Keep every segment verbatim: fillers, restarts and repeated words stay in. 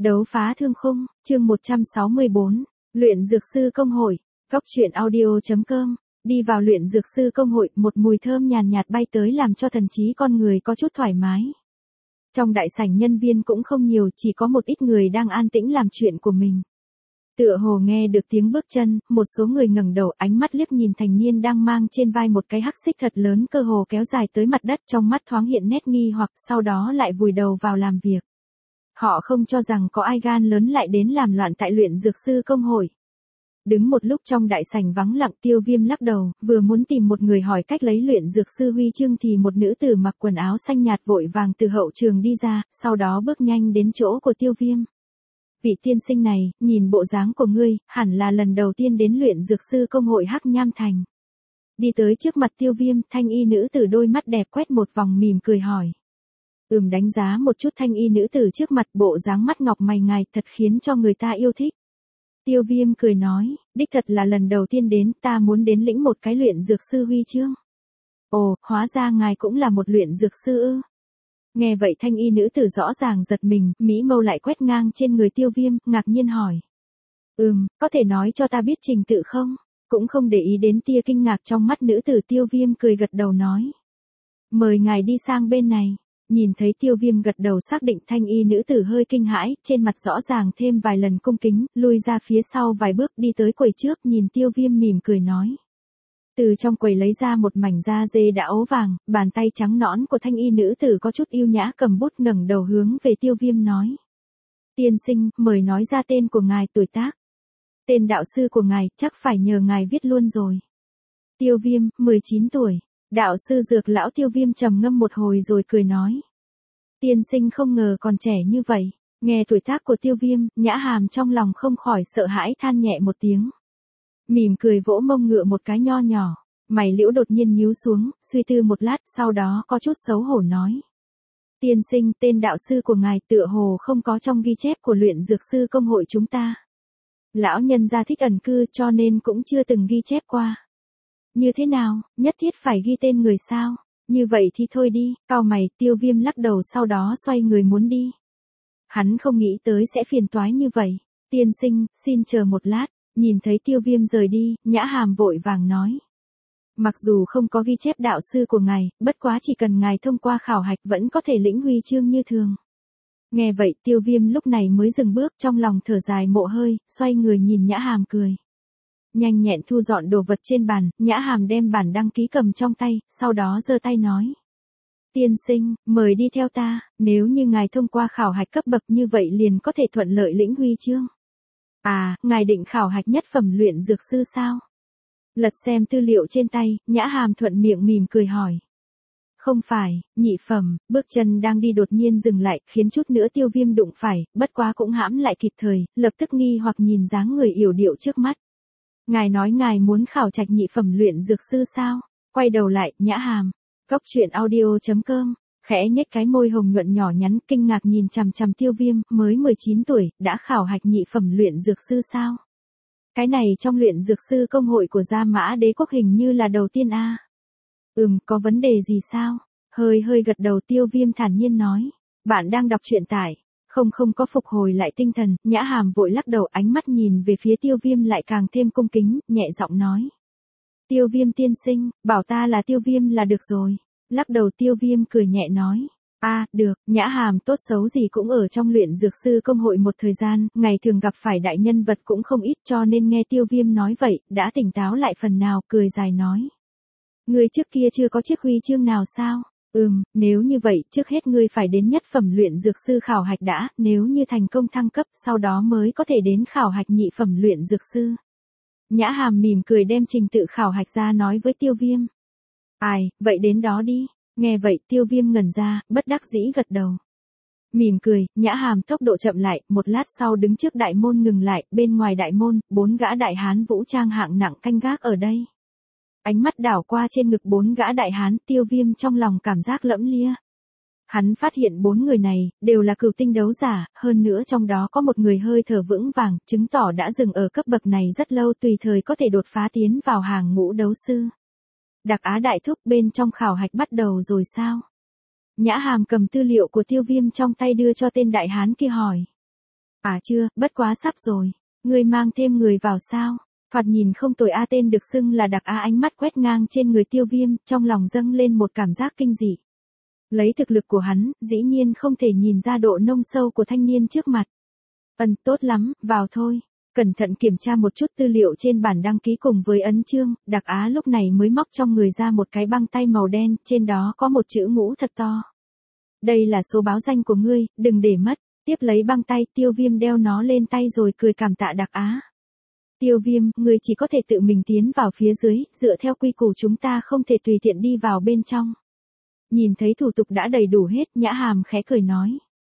Đấu phá thương khung, chương một trăm sáu mươi bốn, luyện dược sư công hội, góc truyện audio.com, đi vào luyện dược sư công hội, một mùi thơm nhàn nhạt bay tới làm cho thần trí con người có chút thoải mái. Trong đại sảnh nhân viên cũng không nhiều, chỉ có một ít người đang an tĩnh làm chuyện của mình. Tựa hồ nghe được tiếng bước chân, một số người ngẩng đầu, ánh mắt liếc nhìn thành niên đang mang trên vai một cái hắc xích thật lớn, cơ hồ kéo dài tới mặt đất, trong mắt thoáng hiện nét nghi hoặc, sau đó lại vùi đầu vào làm việc. Họ không cho rằng có ai gan lớn lại đến làm loạn tại luyện dược sư công hội. Đứng một lúc trong đại sảnh vắng lặng, Tiêu Viêm lắc đầu, vừa muốn tìm một người hỏi cách lấy luyện dược sư huy chương thì một nữ tử mặc quần áo xanh nhạt vội vàng từ hậu trường đi ra, sau đó bước nhanh đến chỗ của Tiêu Viêm. Vị tiên sinh này, nhìn bộ dáng của ngươi, hẳn là lần đầu tiên đến luyện dược sư công hội Hắc Nham Thành. Đi tới trước mặt Tiêu Viêm, thanh y nữ tử đôi mắt đẹp quét một vòng mỉm cười hỏi. Ừm đánh giá một chút thanh y nữ tử trước mặt, bộ dáng mắt ngọc mày ngài thật khiến cho người ta yêu thích. Tiêu Viêm cười nói, đích thật là lần đầu tiên đến, ta muốn đến lĩnh một cái luyện dược sư huy chương. Ồ, hóa ra ngài cũng là một luyện dược sư ư. Nghe vậy thanh y nữ tử rõ ràng giật mình, mỹ mâu lại quét ngang trên người Tiêu Viêm, ngạc nhiên hỏi. Ừm, có thể nói cho ta biết trình tự không? Cũng không để ý đến tia kinh ngạc trong mắt nữ tử, Tiêu Viêm cười gật đầu nói. Mời ngài đi sang bên này. Nhìn thấy Tiêu Viêm gật đầu xác định, thanh y nữ tử hơi kinh hãi, trên mặt rõ ràng thêm vài lần cung kính, lui ra phía sau vài bước đi tới quầy trước, nhìn Tiêu Viêm mỉm cười nói. Từ trong quầy lấy ra một mảnh da dê đã ố vàng, bàn tay trắng nõn của thanh y nữ tử có chút yêu nhã cầm bút ngẩng đầu hướng về Tiêu Viêm nói. Tiên sinh, mời nói ra tên của ngài, tuổi tác. Tên đạo sư của ngài, chắc phải nhờ ngài viết luôn rồi. Tiêu Viêm, mười chín tuổi. Đạo sư Dược lão. Tiêu Viêm trầm ngâm một hồi rồi cười nói. Tiên sinh không ngờ còn trẻ như vậy. Nghe tuổi tác của Tiêu Viêm, Nhã Hàm trong lòng không khỏi sợ hãi than nhẹ một tiếng. Mỉm cười vỗ mông ngựa một cái nho nhỏ, mày liễu đột nhiên nhíu xuống, suy tư một lát, sau đó có chút xấu hổ nói. Tiên sinh, tên đạo sư của ngài tựa hồ không có trong ghi chép của luyện dược sư công hội chúng ta. Lão nhân gia thích ẩn cư cho nên cũng chưa từng ghi chép qua. Như thế nào, nhất thiết phải ghi tên người sao? Như vậy thì thôi đi, cau mày. Tiêu Viêm lắc đầu sau đó xoay người muốn đi. Hắn không nghĩ tới sẽ phiền toái như vậy. Tiên sinh, xin chờ một lát. Nhìn thấy Tiêu Viêm rời đi, Nhã Hàm vội vàng nói. Mặc dù không có ghi chép đạo sư của ngài, bất quá chỉ cần ngài thông qua khảo hạch vẫn có thể lĩnh huy chương như thường. Nghe vậy Tiêu Viêm lúc này mới dừng bước, trong lòng thở dài mộ hơi, xoay người nhìn Nhã Hàm cười. Nhanh nhẹn thu dọn đồ vật trên bàn, Nhã Hàm đem bản đăng ký cầm trong tay, sau đó giơ tay nói. Tiên sinh, mời đi theo ta, nếu như ngài thông qua khảo hạch cấp bậc như vậy liền có thể thuận lợi lĩnh huy chương. À, ngài định khảo hạch nhất phẩm luyện dược sư sao? Lật xem tư liệu trên tay, Nhã Hàm thuận miệng mỉm cười hỏi. Không phải, nhị phẩm. Bước chân đang đi đột nhiên dừng lại, khiến chút nữa Tiêu Viêm đụng phải, bất quá cũng hãm lại kịp thời, lập tức nghi hoặc nhìn dáng người yểu điệu trước mắt. Ngài nói ngài muốn khảo trạch nhị phẩm luyện dược sư sao? Quay đầu lại, Nhã Hàm. Góc truyện audio.com, khẽ nhếch cái môi hồng nhuận nhỏ nhắn, kinh ngạc nhìn chằm chằm Tiêu Viêm, mới mười chín tuổi, đã khảo hạch nhị phẩm luyện dược sư sao? Cái này trong luyện dược sư công hội của Gia Mã Đế quốc hình như là đầu tiên a. À? Ừm, có vấn đề gì sao? Hơi hơi gật đầu, Tiêu Viêm thản nhiên nói. Bạn đang đọc truyện tại. Không không có phục hồi lại tinh thần, Nhã Hàm vội lắc đầu, ánh mắt nhìn về phía Tiêu Viêm lại càng thêm cung kính, nhẹ giọng nói. Tiêu Viêm tiên sinh, bảo ta là Tiêu Viêm là được rồi. Lắc đầu Tiêu Viêm cười nhẹ nói. A, à, được. Nhã Hàm tốt xấu gì cũng ở trong luyện dược sư công hội một thời gian, ngày thường gặp phải đại nhân vật cũng không ít, cho nên nghe Tiêu Viêm nói vậy, đã tỉnh táo lại phần nào, cười dài nói. Ngươi trước kia chưa có chiếc huy chương nào sao? Ừm, nếu như vậy, trước hết ngươi phải đến nhất phẩm luyện dược sư khảo hạch đã, nếu như thành công thăng cấp, sau đó mới có thể đến khảo hạch nhị phẩm luyện dược sư. Nhã Hàm mỉm cười đem trình tự khảo hạch ra nói với Tiêu Viêm. Ai, vậy đến đó đi. Nghe vậy Tiêu Viêm ngẩn ra, bất đắc dĩ gật đầu. Mỉm cười, Nhã Hàm tốc độ chậm lại, một lát sau đứng trước đại môn ngừng lại, bên ngoài đại môn, bốn gã đại hán vũ trang hạng nặng canh gác ở đây. Ánh mắt đảo qua trên ngực bốn gã đại hán, Tiêu Viêm trong lòng cảm giác lẫm lia. Hắn phát hiện bốn người này, đều là cửu tinh đấu giả, hơn nữa trong đó có một người hơi thở vững vàng, chứng tỏ đã dừng ở cấp bậc này rất lâu, tùy thời có thể đột phá tiến vào hàng ngũ đấu sư. Đặc Á đại thúc, bên trong khảo hạch bắt đầu rồi sao? Nhã Hàm cầm tư liệu của Tiêu Viêm trong tay đưa cho tên đại hán kia hỏi. À chưa, bất quá sắp rồi. Ngươi mang thêm người vào sao? Thoạt nhìn không tồi a, tên được xưng là Đặc Á ánh mắt quét ngang trên người Tiêu Viêm, trong lòng dâng lên một cảm giác kinh dị. Lấy thực lực của hắn, dĩ nhiên không thể nhìn ra độ nông sâu của thanh niên trước mặt. Ân, tốt lắm, vào thôi. Cẩn thận kiểm tra một chút tư liệu trên bản đăng ký cùng với ấn chương, Đặc Á lúc này mới móc trong người ra một cái băng tay màu đen, trên đó có một chữ ngũ thật to. Đây là số báo danh của ngươi, đừng để mất. Tiếp lấy băng tay, Tiêu Viêm đeo nó lên tay rồi cười cảm tạ Đặc Á. Tiêu Viêm, ngươi chỉ có thể tự mình tiến vào phía dưới, dựa theo quy củ chúng ta không thể tùy tiện đi vào bên trong. Nhìn thấy thủ tục đã đầy đủ hết, Nhã Hàm khẽ cười nói.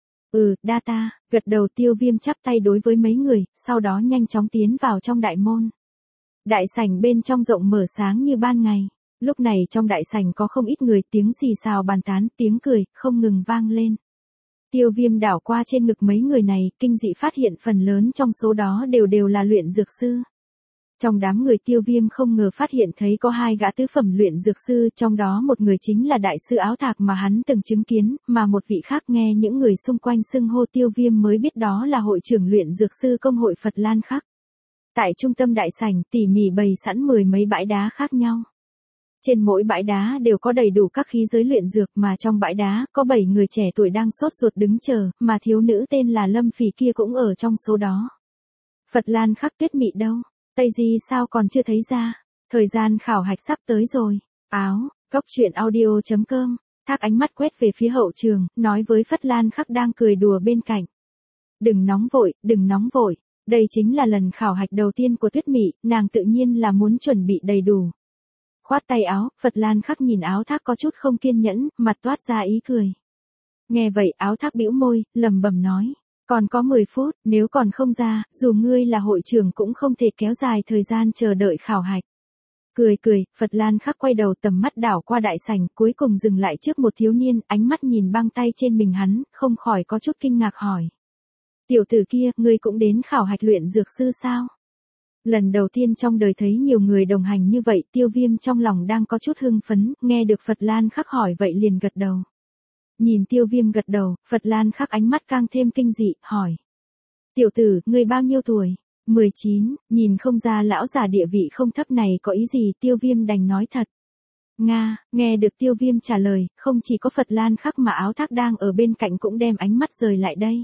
Ừ, đa ta, gật đầu. Tiêu Viêm chắp tay đối với mấy người, sau đó nhanh chóng tiến vào trong đại môn. Đại sảnh bên trong rộng mở sáng như ban ngày. Lúc này trong đại sảnh có không ít người, tiếng xì xào bàn tán, tiếng cười, không ngừng vang lên. Tiêu Viêm đảo qua trên ngực mấy người này, kinh dị phát hiện phần lớn trong số đó đều đều là luyện dược sư. Trong đám người Tiêu Viêm không ngờ phát hiện thấy có hai gã tứ phẩm luyện dược sư, trong đó một người chính là đại sư áo thạc mà hắn từng chứng kiến, mà một vị khác nghe những người xung quanh xưng hô Tiêu Viêm mới biết đó là hội trưởng luyện dược sư công hội Phật Lan Khắc. Tại trung tâm đại sảnh tỉ mỉ bày sẵn mười mấy bãi đá khác nhau. Trên mỗi bãi đá đều có đầy đủ các khí giới luyện dược, mà trong bãi đá có bảy người trẻ tuổi đang sốt ruột đứng chờ, mà thiếu nữ tên là Lâm Phỉ kia cũng ở trong số đó. Phật Lan Khắc, Tuyết Mị đâu? Tây Di sao còn chưa thấy ra? Thời gian khảo hạch sắp tới rồi. Áo, góc truyện audio chấm com. Thác ánh mắt quét về phía hậu trường, nói với Phật Lan Khắc đang cười đùa bên cạnh. Đừng nóng vội, đừng nóng vội. Đây chính là lần khảo hạch đầu tiên của Tuyết Mị, nàng tự nhiên là muốn chuẩn bị đầy đủ. Khoát tay áo, Phật Lan Khắc nhìn Áo Thác có chút không kiên nhẫn, mặt toát ra ý cười. Nghe vậy Áo Thác bĩu môi, lẩm bẩm nói. Còn có mười phút, nếu còn không ra, dù ngươi là hội trưởng cũng không thể kéo dài thời gian chờ đợi khảo hạch. Cười cười, Phật Lan Khắc quay đầu tầm mắt đảo qua đại sảnh, cuối cùng dừng lại trước một thiếu niên, ánh mắt nhìn băng tay trên mình hắn, không khỏi có chút kinh ngạc hỏi. Tiểu tử kia, ngươi cũng đến khảo hạch luyện dược sư sao? Lần đầu tiên trong đời thấy nhiều người đồng hành như vậy, Tiêu Viêm trong lòng đang có chút hưng phấn, nghe được Phật Lan Khắc hỏi vậy liền gật đầu. Nhìn Tiêu Viêm gật đầu, Phật Lan Khắc ánh mắt càng thêm kinh dị, hỏi. Tiểu tử, ngươi bao nhiêu tuổi? mười chín, nhìn không ra lão già địa vị không thấp này có ý gì, Tiêu Viêm đành nói thật. Nga, nghe được Tiêu Viêm trả lời, không chỉ có Phật Lan Khắc mà Áo Thác đang ở bên cạnh cũng đem ánh mắt rời lại đây.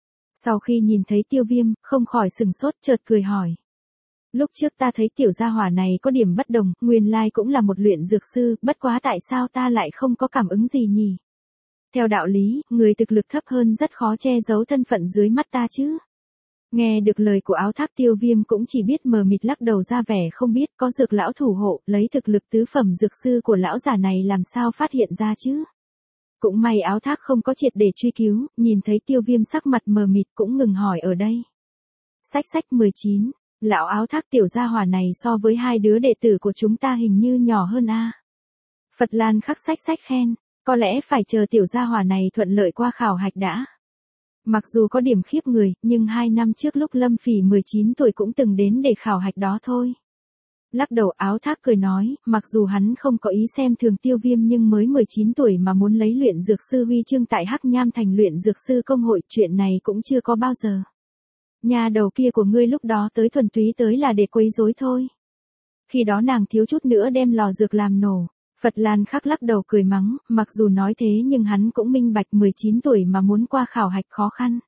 Sau khi nhìn thấy Tiêu Viêm, không khỏi sừng sốt, chợt cười hỏi. Lúc trước ta thấy tiểu gia hỏa này có điểm bất đồng, nguyên lai cũng là một luyện dược sư, bất quá tại sao ta lại không có cảm ứng gì nhỉ? Theo đạo lý, người thực lực thấp hơn rất khó che giấu thân phận dưới mắt ta chứ. Nghe được lời của Áo Thác, Tiêu Viêm cũng chỉ biết mờ mịt lắc đầu ra vẻ không biết, có dược lão thủ hộ, lấy thực lực tứ phẩm dược sư của lão già này làm sao phát hiện ra chứ. Cũng may Áo Thác không có triệt để truy cứu, nhìn thấy Tiêu Viêm sắc mặt mờ mịt cũng ngừng hỏi ở đây. Sách sách mười chín, lão Áo Thác, tiểu gia hỏa này so với hai đứa đệ tử của chúng ta hình như nhỏ hơn a. Phật Lan Khắc sách sách khen, có lẽ phải chờ tiểu gia hỏa này thuận lợi qua khảo hạch đã. Mặc dù có điểm khiếp người, nhưng hai năm trước lúc Lâm Phỉ mười chín tuổi cũng từng đến để khảo hạch đó thôi. Lắc đầu, Áo Thác cười nói, mặc dù hắn không có ý xem thường Tiêu Viêm nhưng mới mười chín tuổi mà muốn lấy luyện dược sư huy chương tại Hắc Nham thành luyện dược sư công hội, chuyện này cũng chưa có bao giờ. Nhà đầu kia của ngươi lúc đó tới thuần túy tới là để quấy rối thôi. Khi đó nàng thiếu chút nữa đem lò dược làm nổ. Phật Lan Khắc lắc đầu cười mắng, mặc dù nói thế nhưng hắn cũng minh bạch mười chín tuổi mà muốn qua khảo hạch khó khăn.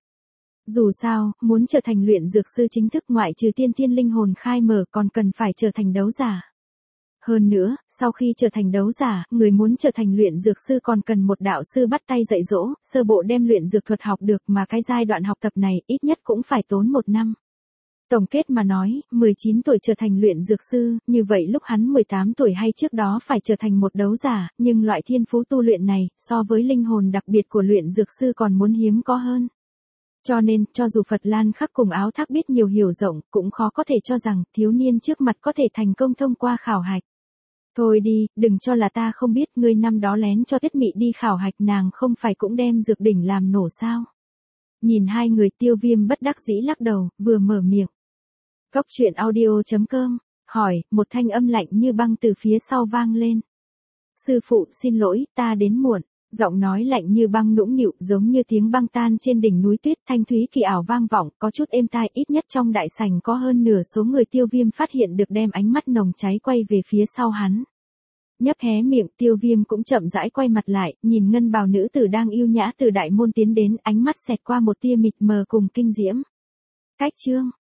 Dù sao, muốn trở thành luyện dược sư chính thức ngoại trừ tiên thiên linh hồn khai mở còn cần phải trở thành đấu giả. Hơn nữa, sau khi trở thành đấu giả, người muốn trở thành luyện dược sư còn cần một đạo sư bắt tay dạy dỗ, sơ bộ đem luyện dược thuật học được, mà cái giai đoạn học tập này ít nhất cũng phải tốn một năm. Tổng kết mà nói, mười chín tuổi trở thành luyện dược sư, như vậy lúc hắn mười tám tuổi hay trước đó phải trở thành một đấu giả, nhưng loại thiên phú tu luyện này, so với linh hồn đặc biệt của luyện dược sư còn muốn hiếm có hơn. Cho nên, cho dù Phật Lan Khắc cùng Áo Thác biết nhiều hiểu rộng, cũng khó có thể cho rằng thiếu niên trước mặt có thể thành công thông qua khảo hạch. Thôi đi, đừng cho là ta không biết, ngươi năm đó lén cho Tuyết Mị đi khảo hạch, nàng không phải cũng đem dược đỉnh làm nổ sao? Nhìn hai người, Tiêu Viêm bất đắc dĩ lắc đầu, vừa mở miệng. Góc truyện audio chấm com, hỏi, một thanh âm lạnh như băng từ phía sau vang lên. Sư phụ, xin lỗi, ta đến muộn. Giọng nói lạnh như băng nũng nịu giống như tiếng băng tan trên đỉnh núi tuyết, thanh thúy kỳ ảo vang vọng, có chút êm tai, ít nhất trong đại sảnh có hơn nửa số người Tiêu Viêm phát hiện được đem ánh mắt nồng cháy quay về phía sau hắn. Nhấp hé miệng, Tiêu Viêm cũng chậm rãi quay mặt lại, nhìn ngân bào nữ tử đang yêu nhã từ đại môn tiến đến, ánh mắt xẹt qua một tia mịt mờ cùng kinh diễm. Cách chương